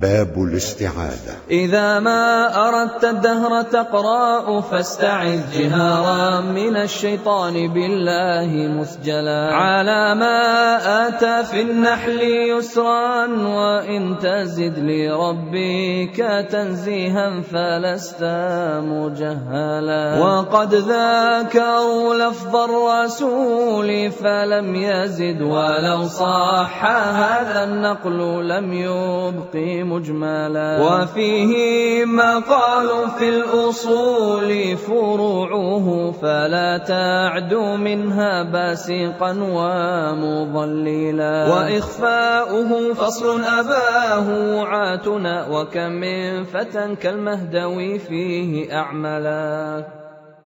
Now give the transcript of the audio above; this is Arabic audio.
باب الاستعاذة. إذا ما أردت الدهر تقرأ فاستعذ جهارا من الشيطان بالله مسجلا. على ما آتى في النحل يسرا وإن تزد لربك تنزيها فلست مجهلا. وقد ذاكروا لفظ الرسول فلم يزد ولو صح هذا النقل لم يبقي مجملا. وفيه مقال في الأصول فروعه فلا تعد منها باسقا ومضللا. وإخفاؤه فصل أباه عاتنا وكم من فتى كالمهدوي فيه أعملا.